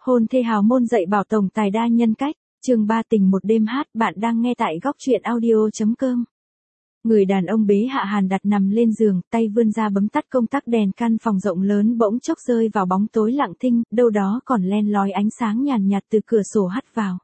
Hôn thê hào môn dạy bảo tổng tài đa nhân cách, chương 3 tình một đêm hát, bạn đang nghe tại góc truyện audio.com. Người đàn ông bế Hạ Hàn đặt nằm lên giường, tay vươn ra bấm tắt công tắc đèn, căn phòng rộng lớn bỗng chốc rơi vào bóng tối lặng thinh, đâu đó còn len lói ánh sáng nhàn nhạt từ cửa sổ hắt vào.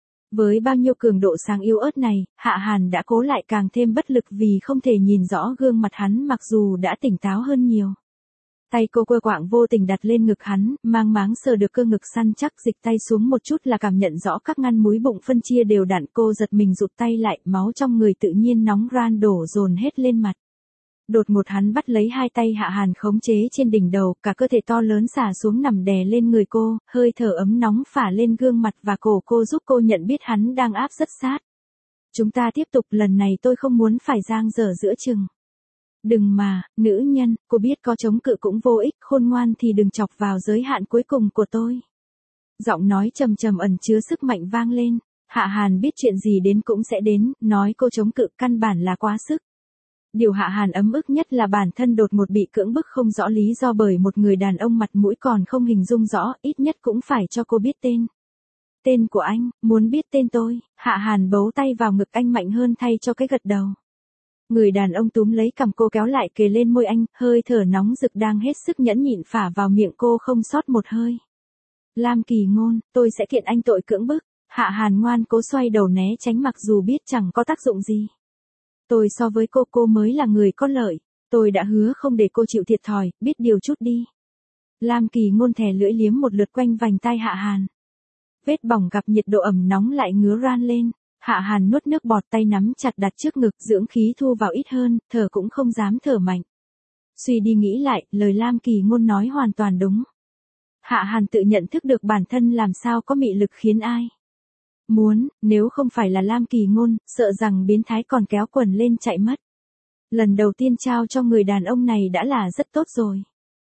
Với bao nhiêu cường độ sáng yếu ớt này, Hạ Hàn đã cố lại càng thêm bất lực vì không thể nhìn rõ gương mặt hắn mặc dù đã tỉnh táo hơn nhiều. Tay cô quơ quạng vô tình đặt lên ngực hắn, mang máng sờ được cơ ngực săn chắc, dịch tay xuống một chút là cảm nhận rõ các ngăn múi bụng phân chia đều đặn. Cô giật mình rụt tay lại, máu trong người tự nhiên nóng ran đổ dồn hết lên mặt. Đột ngột hắn bắt lấy hai tay Hạ Hàn khống chế trên đỉnh đầu, cả cơ thể to lớn xả xuống nằm đè lên người cô, hơi thở ấm nóng phả lên gương mặt và cổ cô giúp cô nhận biết hắn đang áp rất sát. Chúng ta tiếp tục, lần này tôi không muốn phải giang dở giữa chừng. Đừng mà, nữ nhân, cô biết có chống cự cũng vô ích, khôn ngoan thì đừng chọc vào giới hạn cuối cùng của tôi. Giọng nói trầm trầm ẩn chứa sức mạnh vang lên. Hạ Hàn biết chuyện gì đến cũng sẽ đến, nói cô chống cự căn bản là quá sức. Điều Hạ Hàn ấm ức nhất là bản thân đột ngột bị cưỡng bức không rõ lý do bởi một người đàn ông mặt mũi còn không hình dung rõ, ít nhất cũng phải cho cô biết tên. Tên của anh, muốn biết tên tôi. Hạ Hàn bấu tay vào ngực anh mạnh hơn thay cho cái gật đầu. Người đàn ông túm lấy cằm cô kéo lại kề lên môi anh, hơi thở nóng rực đang hết sức nhẫn nhịn phả vào miệng cô không sót một hơi. Lam Kỳ Ngôn, tôi sẽ kiện anh tội cưỡng bức. Hạ Hàn ngoan cố xoay đầu né tránh mặc dù biết chẳng có tác dụng gì. Tôi so với cô mới là người có lợi. Tôi đã hứa không để cô chịu thiệt thòi, biết điều chút đi. Lam Kỳ Ngôn thè lưỡi liếm một lượt quanh vành tai Hạ Hàn. Vết bỏng gặp nhiệt độ ẩm nóng lại ngứa ran lên. Hạ Hàn nuốt nước bọt, tay nắm chặt đặt trước ngực, dưỡng khí thu vào ít hơn, thở cũng không dám thở mạnh. Suy đi nghĩ lại, lời Lam Kỳ Ngôn nói hoàn toàn đúng. Hạ Hàn tự nhận thức được bản thân làm sao có mị lực khiến ai muốn, nếu không phải là Lam Kỳ Ngôn, sợ rằng biến thái còn kéo quần lên chạy mất. Lần đầu tiên trao cho người đàn ông này đã là rất tốt rồi.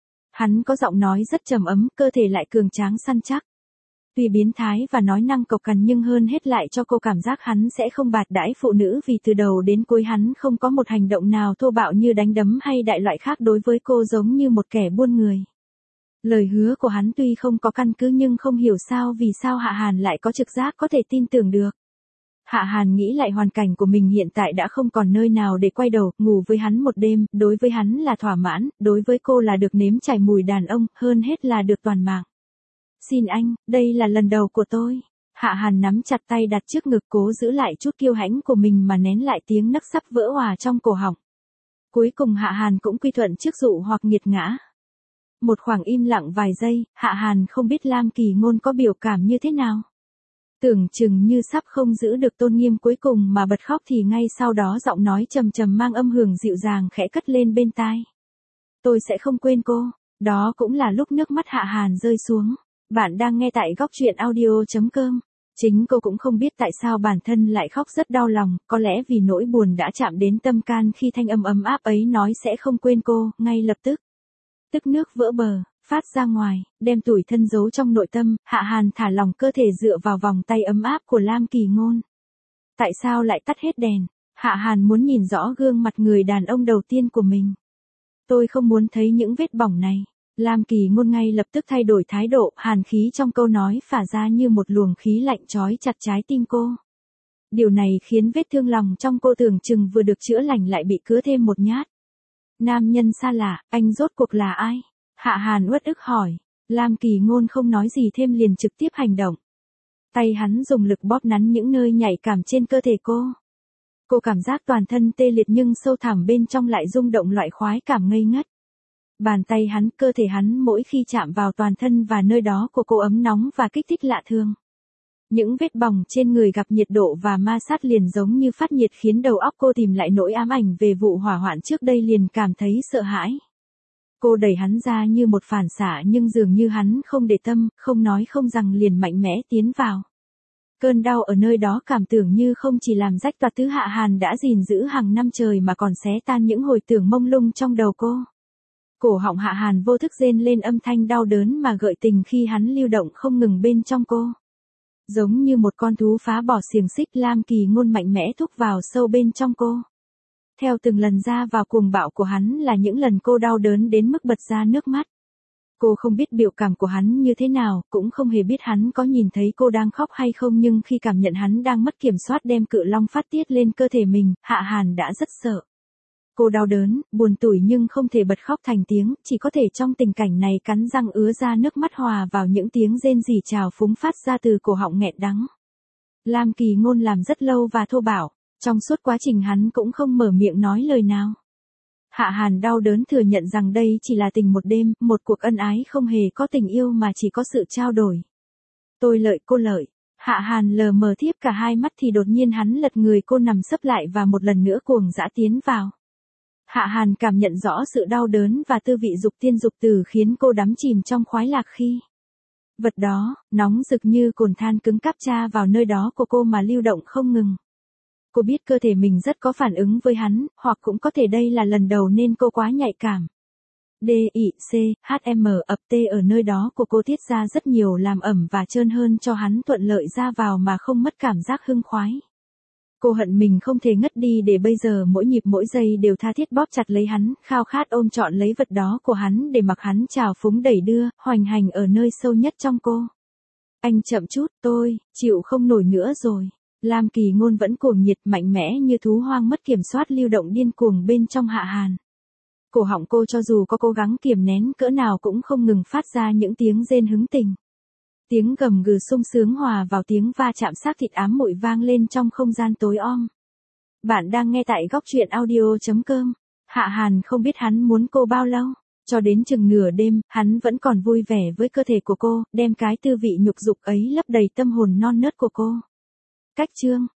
Hắn có giọng nói rất trầm ấm, cơ thể lại cường tráng săn chắc. Tuy biến thái và nói năng cộc cằn nhưng hơn hết lại cho cô cảm giác hắn sẽ không bạt đãi phụ nữ vì từ đầu đến cuối hắn không có một hành động nào thô bạo như đánh đấm hay đại loại khác đối với cô giống như một kẻ buôn người. Lời hứa của hắn tuy không có căn cứ nhưng không hiểu vì sao Hạ Hàn lại có trực giác có thể tin tưởng được. Hạ Hàn nghĩ lại hoàn cảnh của mình hiện tại đã không còn nơi nào để quay đầu, ngủ với hắn một đêm, đối với hắn là thỏa mãn, đối với cô là được nếm trải mùi đàn ông, hơn hết là được toàn mạng. Xin anh, đây là lần đầu của tôi. Hạ Hàn nắm chặt tay đặt trước ngực cố giữ lại chút kiêu hãnh của mình mà nén lại tiếng nấc sắp vỡ òa trong cổ họng. Cuối cùng Hạ Hàn cũng quy thuận trước dụ hoặc nghiệt ngã. Một khoảng im lặng vài giây, Hạ Hàn không biết Lam Kỳ Ngôn có biểu cảm như thế nào. Tưởng chừng như sắp không giữ được tôn nghiêm cuối cùng mà bật khóc thì ngay sau đó giọng nói trầm trầm mang âm hưởng dịu dàng khẽ cất lên bên tai. Tôi sẽ không quên cô. Đó cũng là lúc nước mắt Hạ Hàn rơi xuống. Bạn đang nghe tại góc truyện audio.com. Chính cô cũng không biết tại sao bản thân lại khóc rất đau lòng, có lẽ vì nỗi buồn đã chạm đến tâm can khi thanh âm ấm áp ấy nói sẽ không quên cô, ngay lập tức. Tức nước vỡ bờ, phát ra ngoài, đem tủi thân giấu trong nội tâm, Hạ Hàn thả lòng cơ thể dựa vào vòng tay ấm áp của Lam Kỳ Ngôn. Tại sao lại tắt hết đèn? Hạ Hàn muốn nhìn rõ gương mặt người đàn ông đầu tiên của mình. Tôi không muốn thấy những vết bỏng này. Lam Kỳ Ngôn ngay lập tức thay đổi thái độ, hàn khí trong câu nói phả ra như một luồng khí lạnh trói chặt trái tim cô. Điều này khiến vết thương lòng trong cô tưởng chừng vừa được chữa lành lại bị cứa thêm một nhát. Nam nhân xa lạ, anh rốt cuộc là ai? Hạ Hàn uất ức hỏi. Lam Kỳ Ngôn không nói gì thêm liền trực tiếp hành động. Tay hắn dùng lực bóp nắn những nơi nhạy cảm trên cơ thể cô. Cô cảm giác toàn thân tê liệt nhưng sâu thẳm bên trong lại rung động loại khoái cảm ngây ngất. Bàn tay hắn, cơ thể hắn mỗi khi chạm vào toàn thân và nơi đó của cô ấm nóng và kích thích lạ thường. Những vết bỏng trên người gặp nhiệt độ và ma sát liền giống như phát nhiệt khiến đầu óc cô tìm lại nỗi ám ảnh về vụ hỏa hoạn trước đây liền cảm thấy sợ hãi. Cô đẩy hắn ra như một phản xạ nhưng dường như hắn không để tâm, không nói không rằng liền mạnh mẽ tiến vào. Cơn đau ở nơi đó cảm tưởng như không chỉ làm rách toạc thứ Hạ Hàn đã gìn giữ hàng năm trời mà còn xé tan những hồi tưởng mông lung trong đầu cô. Cổ họng Hạ Hàn vô thức rên lên âm thanh đau đớn mà gợi tình khi hắn lưu động không ngừng bên trong cô. Giống như một con thú phá bỏ xiềng xích, Lam Kỳ Ngôn mạnh mẽ thúc vào sâu bên trong cô. Theo từng lần ra vào cuồng bạo của hắn là những lần cô đau đớn đến mức bật ra nước mắt. Cô không biết biểu cảm của hắn như thế nào, cũng không hề biết hắn có nhìn thấy cô đang khóc hay không, nhưng khi cảm nhận hắn đang mất kiểm soát đem cự long phát tiết lên cơ thể mình, Hạ Hàn đã rất sợ. Cô đau đớn, buồn tủi nhưng không thể bật khóc thành tiếng, chỉ có thể trong tình cảnh này cắn răng ứa ra nước mắt hòa vào những tiếng rên rỉ trào phúng phát ra từ cổ họng nghẹn đắng. Lam Kỳ Ngôn làm rất lâu và thô bạo, trong suốt quá trình hắn cũng không mở miệng nói lời nào. Hạ Hàn đau đớn thừa nhận rằng đây chỉ là tình một đêm, một cuộc ân ái không hề có tình yêu mà chỉ có sự trao đổi. Tôi lợi cô lợi. Hạ Hàn lờ mờ thiếp cả hai mắt thì đột nhiên hắn lật người cô nằm sấp lại và một lần nữa cuồng dã tiến vào. Hạ Hàn cảm nhận rõ sự đau đớn và tư vị dục tiên dục tử khiến cô đắm chìm trong khoái lạc khi vật đó, nóng rực như cồn than cứng cáp tra vào nơi đó của cô mà lưu động không ngừng. Cô biết cơ thể mình rất có phản ứng với hắn, hoặc cũng có thể đây là lần đầu nên cô quá nhạy cảm. DICHM ập tê ở nơi đó của cô tiết ra rất nhiều làm ẩm và trơn hơn cho hắn thuận lợi ra vào mà không mất cảm giác hưng khoái. Cô hận mình không thể ngất đi để bây giờ mỗi nhịp mỗi giây đều tha thiết bóp chặt lấy hắn, khao khát ôm trọn lấy vật đó của hắn để mặc hắn trào phúng đẩy đưa, hoành hành ở nơi sâu nhất trong cô. Anh chậm chút, tôi chịu không nổi nữa rồi. Lam Kỳ Ngôn vẫn cuồng nhiệt mạnh mẽ như thú hoang mất kiểm soát lưu động điên cuồng bên trong Hạ Hàn. Cổ họng cô cho dù có cố gắng kiềm nén cỡ nào cũng không ngừng phát ra những tiếng rên hứng tình. Tiếng gầm gừ sung sướng hòa vào tiếng va chạm xác thịt ám muội vang lên trong không gian tối om. Bạn đang nghe tại góc truyện audio.com. Hạ Hàn không biết hắn muốn cô bao lâu. Cho đến chừng nửa đêm, hắn vẫn còn vui vẻ với cơ thể của cô, đem cái tư vị nhục dục ấy lấp đầy tâm hồn non nớt của cô. Cách chương